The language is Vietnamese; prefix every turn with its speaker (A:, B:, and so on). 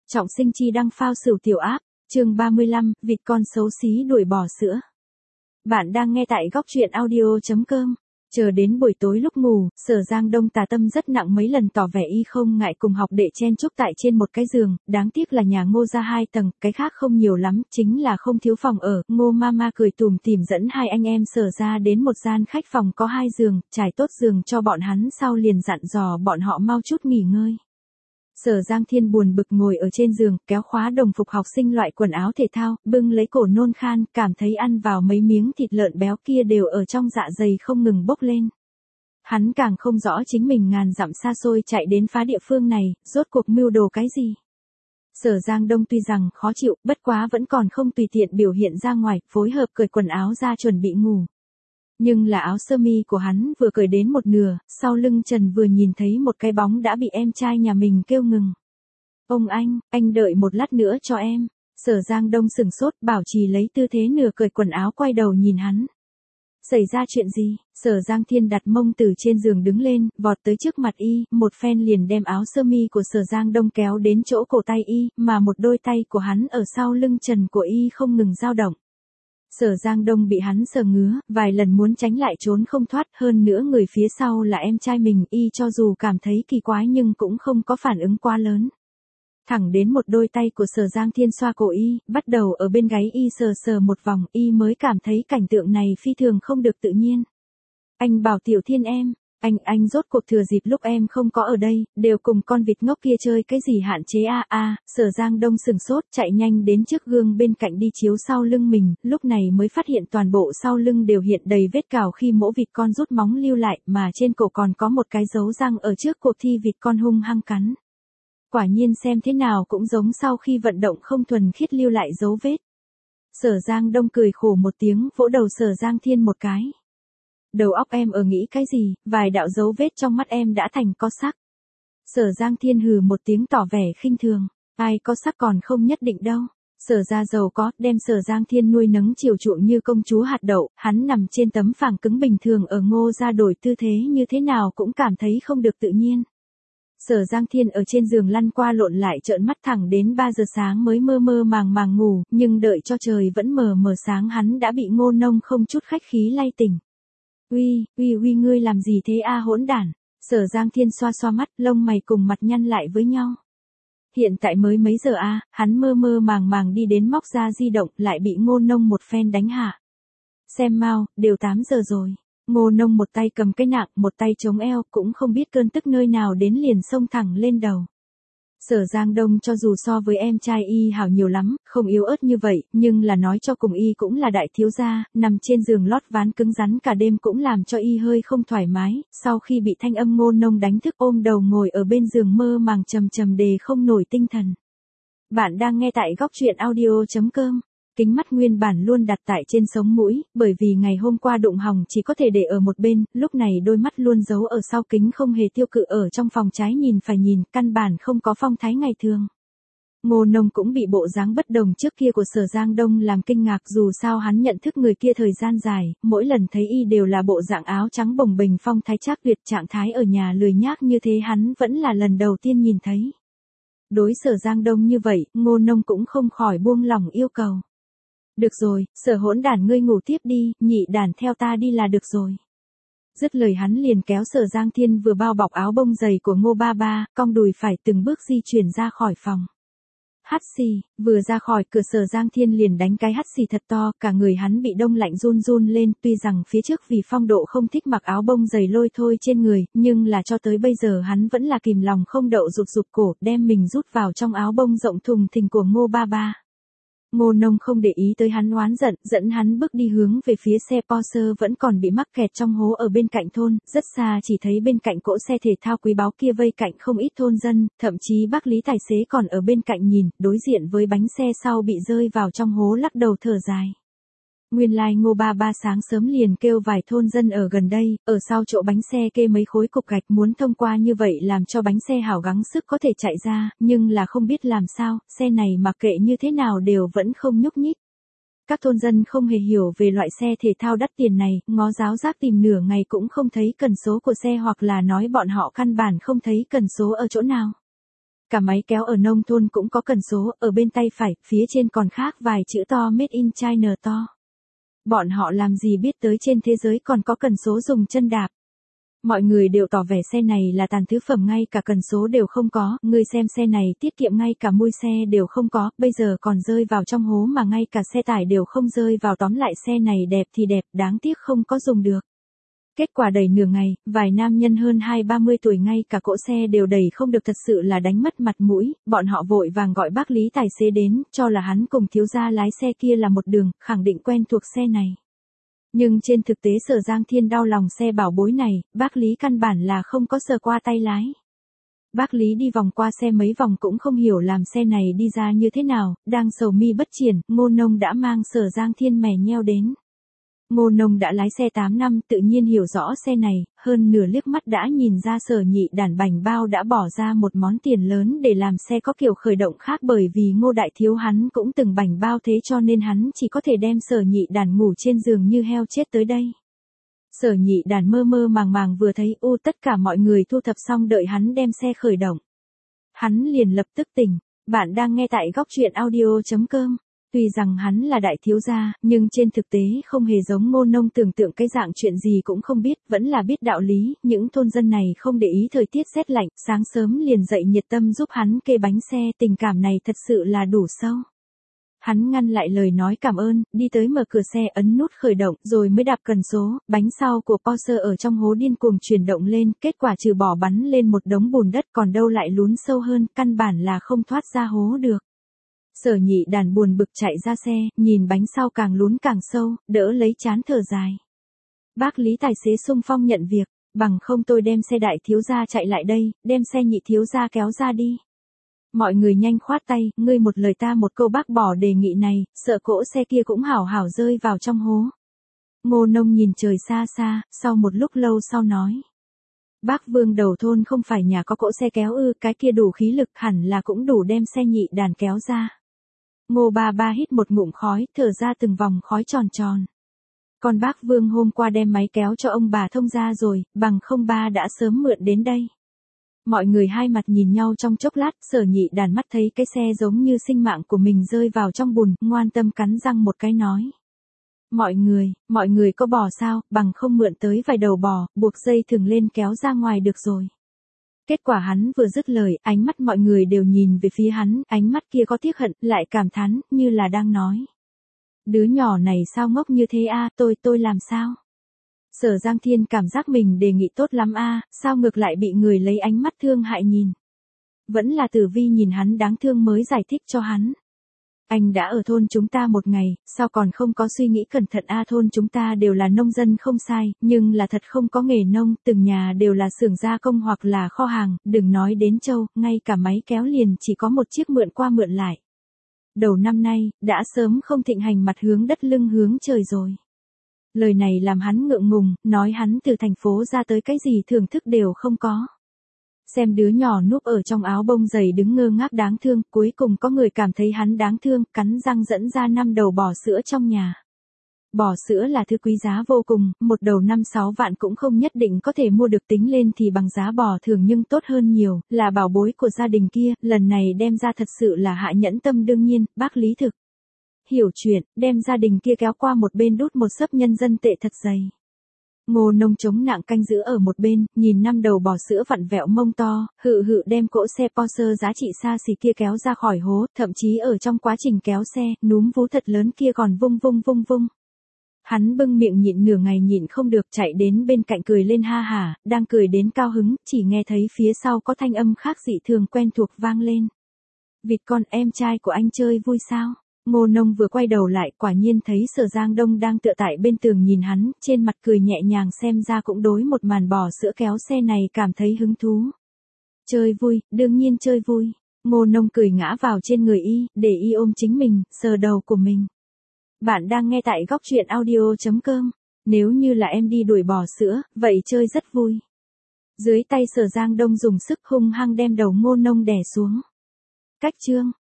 A: Trọng Sinh chi đăng phao sửu tiểu áp, chương 35, vịt con xấu xí đuổi bò sữa. Bạn đang nghe tại góc truyện audio.com. Chờ đến buổi tối lúc ngủ, Sở Giang Đông tà tâm rất nặng mấy lần tỏ vẻ y không ngại cùng học đệ chen chúc tại trên một cái giường, đáng tiếc là nhà Ngô ra 2 tầng, cái khác không nhiều lắm, chính là không thiếu phòng ở. Ngô Mama cười tủm tỉm dẫn hai anh em Sở ra đến một gian khách phòng có 2 giường, trải tốt giường cho bọn hắn sau liền dặn dò bọn họ mau chút nghỉ ngơi. Sở Giang Thiên buồn bực ngồi ở trên giường, kéo khóa đồng phục học sinh loại quần áo thể thao, bưng lấy cổ nôn khan, cảm thấy ăn vào mấy miếng thịt lợn béo kia đều ở trong dạ dày không ngừng bốc lên. Hắn càng không rõ chính mình ngàn dặm xa xôi chạy đến phá địa phương này, rốt cuộc mưu đồ cái gì. Sở Giang Đông tuy rằng khó chịu, bất quá vẫn còn không tùy tiện biểu hiện ra ngoài, phối hợp cởi quần áo ra chuẩn bị ngủ. Nhưng là áo sơ mi của hắn vừa cởi đến một nửa, sau lưng Trần vừa nhìn thấy một cái bóng đã bị em trai nhà mình kêu ngừng. Ông anh đợi một lát nữa cho em. Sở Giang Đông sừng sốt bảo trì lấy tư thế nửa cởi quần áo quay đầu nhìn hắn. Xảy ra chuyện gì? Sở Giang Thiên đặt mông từ trên giường đứng lên, vọt tới trước mặt y, một phen liền đem áo sơ mi của Sở Giang Đông kéo đến chỗ cổ tay y, mà một đôi tay của hắn ở sau lưng Trần của y không ngừng dao động. Sở Giang Đông bị hắn sờ ngứa, vài lần muốn tránh lại trốn không thoát, hơn nữa người phía sau là em trai mình, y cho dù cảm thấy kỳ quái nhưng cũng không có phản ứng quá lớn. Thẳng đến một đôi tay của Sở Giang Thiên xoa cổ y, bắt đầu ở bên gáy y sờ sờ một vòng, y mới cảm thấy cảnh tượng này phi thường không được tự nhiên. Anh bảo Tiểu Thiên em, anh rốt cuộc thừa dịp lúc em không có ở đây, đều cùng con vịt ngốc kia chơi cái gì hạn chế Sở Giang Đông sừng sốt chạy nhanh đến trước gương bên cạnh đi chiếu sau lưng mình, lúc này mới phát hiện toàn bộ sau lưng đều hiện đầy vết cào khi mỗ vịt con rút móng lưu lại, mà trên cổ còn có một cái dấu răng ở trước cuộc thi vịt con hung hăng cắn. Quả nhiên xem thế nào cũng giống sau khi vận động không thuần khiết lưu lại dấu vết. Sở Giang Đông cười khổ một tiếng, vỗ đầu Sở Giang Thiên một cái. Đầu óc em ở nghĩ cái gì, vài đạo dấu vết trong mắt em đã thành có sắc. Sở Giang Thiên hừ một tiếng tỏ vẻ khinh thường, ai có sắc còn không nhất định đâu. Sở ra giàu có, đem Sở Giang Thiên nuôi nấng chiều chuộng như công chúa hạt đậu, hắn nằm trên tấm phẳng cứng bình thường ở Ngô ra đổi tư thế như thế nào cũng cảm thấy không được tự nhiên. Sở Giang Thiên ở trên giường lăn qua lộn lại trợn mắt thẳng đến 3 giờ sáng mới mơ mơ màng ngủ, nhưng đợi cho trời vẫn mờ mờ sáng hắn đã bị Ngô Nông không chút khách khí lay tỉnh. Uy ngươi làm gì thế hỗn đản. Sở Giang Thiên xoa xoa mắt, lông mày cùng mặt nhăn lại với nhau. Hiện tại mới mấy giờ hắn mơ mơ màng đi đến móc ra di động, lại bị Ngô Nông một phen đánh hạ. Xem mau, đều 8 giờ rồi. Ngô Nông một tay cầm cái nạng, một tay chống eo, cũng không biết cơn tức nơi nào đến liền xông thẳng lên đầu. Sở Giang Đông cho dù so với em trai y hảo nhiều lắm, không yếu ớt như vậy, nhưng là nói cho cùng y cũng là đại thiếu gia, nằm trên giường lót ván cứng rắn cả đêm cũng làm cho y hơi không thoải mái, sau khi bị thanh âm Ngô Nông đánh thức ôm đầu ngồi ở bên giường mơ màng trầm đề không nổi tinh thần. Bạn đang nghe tại góc truyện audio.com. Kính mắt nguyên bản luôn đặt tại trên sống mũi, bởi vì ngày hôm qua đụng hỏng chỉ có thể để ở một bên, lúc này đôi mắt luôn giấu ở sau kính không hề tiêu cự ở trong phòng trái nhìn phải nhìn, căn bản không có phong thái ngày thường. Ngô Nông cũng bị bộ dáng bất đồng trước kia của Sở Giang Đông làm kinh ngạc, dù sao hắn nhận thức người kia thời gian dài, mỗi lần thấy y đều là bộ dạng áo trắng bồng bềnh phong thái trác tuyệt, trạng thái ở nhà lười nhác như thế hắn vẫn là lần đầu tiên nhìn thấy. Đối Sở Giang Đông như vậy, Ngô Nông cũng không khỏi buông lỏng yêu cầu. Được rồi, Sở hỗn đản ngươi ngủ tiếp đi, nhị đản theo ta đi là được rồi. Dứt lời hắn liền kéo Sở Giang Thiên vừa bao bọc áo bông dày của Ngô Ba Ba, cong đùi phải từng bước di chuyển ra khỏi phòng. Hắt xì, vừa ra khỏi cửa Sở Giang Thiên liền đánh cái hắt xì thật to, cả người hắn bị đông lạnh run lên, tuy rằng phía trước vì phong độ không thích mặc áo bông dày lôi thôi trên người, nhưng là cho tới bây giờ hắn vẫn là kìm lòng không đậu rụt cổ, đem mình rút vào trong áo bông rộng thùng thình của Ngô Ba Ba. Ngô Nông không để ý tới hắn oán giận, dẫn hắn bước đi hướng về phía xe Porsche vẫn còn bị mắc kẹt trong hố ở bên cạnh thôn, rất xa chỉ thấy bên cạnh cỗ xe thể thao quý báu kia vây cạnh không ít thôn dân, thậm chí bác Lý tài xế còn ở bên cạnh nhìn, đối diện với bánh xe sau bị rơi vào trong hố lắc đầu thở dài. Nguyên lai Ngô Ba Ba sáng sớm liền kêu vài thôn dân ở gần đây, ở sau chỗ bánh xe kê mấy khối cục gạch muốn thông qua như vậy làm cho bánh xe hảo gắng sức có thể chạy ra, nhưng là không biết làm sao, xe này mặc kệ như thế nào đều vẫn không nhúc nhích. Các thôn dân không hề hiểu về loại xe thể thao đắt tiền này, ngó giáo giác tìm nửa ngày cũng không thấy cần số của xe hoặc là nói bọn họ căn bản không thấy cần số ở chỗ nào. Cả máy kéo ở nông thôn cũng có cần số, ở bên tay phải, phía trên còn khác vài chữ to Made in China to. Bọn họ làm gì biết tới trên thế giới còn có cần số dùng chân đạp. Mọi người đều tỏ vẻ xe này là tàn thứ phẩm, ngay cả cần số đều không có, người xem xe này tiết kiệm ngay cả mui xe đều không có, bây giờ còn rơi vào trong hố mà ngay cả xe tải đều không rơi vào, tóm lại xe này đẹp thì đẹp, đáng tiếc không có dùng được. Kết quả đẩy nửa ngày, vài nam nhân hơn 20-30 tuổi ngay cả cỗ xe đều đẩy không được, thật sự là đánh mất mặt mũi, bọn họ vội vàng gọi bác Lý tài xế đến, cho là hắn cùng thiếu gia lái xe kia là một đường, khẳng định quen thuộc xe này. Nhưng trên thực tế Sở Giang Thiên đau lòng xe bảo bối này, bác Lý căn bản là không có sờ qua tay lái. Bác Lý đi vòng qua xe mấy vòng cũng không hiểu làm xe này đi ra như thế nào, đang sầu mi bất triển, Ngô Nông đã mang Sở Giang Thiên mè nheo đến. Ngô Nông đã lái xe 8 năm tự nhiên hiểu rõ xe này, hơn nửa liếc mắt đã nhìn ra Sở Nhị Đản bảnh bao đã bỏ ra một món tiền lớn để làm xe có kiểu khởi động khác, bởi vì Ngô Đại Thiếu hắn cũng từng bảnh bao thế cho nên hắn chỉ có thể đem Sở Nhị Đản ngủ trên giường như heo chết tới đây. Sở Nhị Đản mơ mơ màng màng vừa thấy tất cả mọi người thu thập xong đợi hắn đem xe khởi động. Hắn liền lập tức tỉnh, bạn đang nghe tại góc truyện audio.com. Tuy rằng hắn là đại thiếu gia, nhưng trên thực tế không hề giống Ngô Nông tưởng tượng cái dạng chuyện gì cũng không biết, vẫn là biết đạo lý, những thôn dân này không để ý thời tiết rét lạnh, sáng sớm liền dậy nhiệt tâm giúp hắn kê bánh xe, tình cảm này thật sự là đủ sâu. Hắn ngăn lại lời nói cảm ơn, đi tới mở cửa xe ấn nút khởi động rồi mới đạp cần số, bánh sau của Porsche ở trong hố điên cuồng chuyển động lên, kết quả trừ bỏ bắn lên một đống bùn đất còn đâu lại lún sâu hơn, căn bản là không thoát ra hố được. Sở Nhị Đản buồn bực chạy ra xe, nhìn bánh sau càng lún càng sâu, đỡ lấy trán thở dài. Bác Lý tài xế xung phong nhận việc, bằng không tôi đem xe đại thiếu gia chạy lại đây, đem xe nhị thiếu gia kéo ra đi. Mọi người nhanh khoát tay, ngươi một lời ta một câu bác bỏ đề nghị này, sợ cỗ xe kia cũng hảo hảo rơi vào trong hố. Ngô Nông nhìn trời xa xa, sau một lúc lâu sau nói. Bác Vương đầu thôn không phải nhà có cỗ xe kéo ư, cái kia đủ khí lực hẳn là cũng đủ đem xe Nhị Đản kéo ra. Ngô ba ba hít một ngụm khói, thở ra từng vòng khói tròn tròn. Còn bác Vương hôm qua đem máy kéo cho ông bà thông ra rồi, bằng không ba đã sớm mượn đến đây. Mọi người hai mặt nhìn nhau trong chốc lát, Sở Nhị Đản mắt thấy cái xe giống như sinh mạng của mình rơi vào trong bùn, ngoan tâm cắn răng một cái nói. Mọi người có bò sao, bằng không mượn tới vài đầu bò, buộc dây thừng lên kéo ra ngoài được rồi. Kết quả hắn vừa dứt lời, ánh mắt mọi người đều nhìn về phía hắn, ánh mắt kia có tiếc hận, lại cảm thán, như là đang nói. Đứa nhỏ này sao ngốc như thế a, tôi làm sao? Sở Giang Thiên cảm giác mình đề nghị tốt lắm a, sao ngược lại bị người lấy ánh mắt thương hại nhìn. Vẫn là Tử Vi nhìn hắn đáng thương mới giải thích cho hắn. Anh đã ở thôn chúng ta một ngày, sao còn không có suy nghĩ cẩn thận a, thôn chúng ta đều là nông dân không sai, nhưng là thật không có nghề nông, từng nhà đều là xưởng gia công hoặc là kho hàng, đừng nói đến trâu, ngay cả máy kéo liền chỉ có một chiếc mượn qua mượn lại. Đầu năm nay, đã sớm không thịnh hành mặt hướng đất lưng hướng trời rồi. Lời này làm hắn ngượng ngùng, nói hắn từ thành phố ra tới cái gì thưởng thức đều không có. Xem đứa nhỏ núp ở trong áo bông dày đứng ngơ ngác đáng thương, cuối cùng có người cảm thấy hắn đáng thương, cắn răng dẫn ra 5 đầu bò sữa trong nhà. Bò sữa là thứ quý giá vô cùng, một đầu 5-6 vạn cũng không nhất định có thể mua được, tính lên thì bằng giá bò thường nhưng tốt hơn nhiều, là bảo bối của gia đình kia, lần này đem ra thật sự là hạ nhẫn tâm. Đương nhiên, bác Lý thực hiểu chuyện, đem gia đình kia kéo qua một bên đút một xấp nhân dân tệ thật dày. Ngô Nông chống nặng canh giữ ở một bên, nhìn 5 đầu bò sữa vặn vẹo mông to, hự hự đem cỗ xe Porsche giá trị xa xỉ kia kéo ra khỏi hố, thậm chí ở trong quá trình kéo xe, núm vú thật lớn kia còn vung vung. Hắn bưng miệng nhịn nửa ngày nhịn không được, chạy đến bên cạnh cười lên ha hả, đang cười đến cao hứng, chỉ nghe thấy phía sau có thanh âm khác dị thường quen thuộc vang lên. Vịt con, em trai của anh chơi vui sao? Ngô Nông vừa quay đầu lại, quả nhiên thấy Sở Giang Đông đang tựa tại bên tường nhìn hắn, trên mặt cười nhẹ nhàng, xem ra cũng đối một màn bò sữa kéo xe này cảm thấy hứng thú. Chơi vui, đương nhiên chơi vui. Ngô Nông cười ngã vào trên người y, để y ôm chính mình, sờ đầu của mình. Bạn đang nghe tại góc truyện audio.com. Nếu như là em đi đuổi bò sữa, vậy chơi rất vui. Dưới tay Sở Giang Đông dùng sức hung hăng đem đầu Ngô Nông đè xuống. Cách chương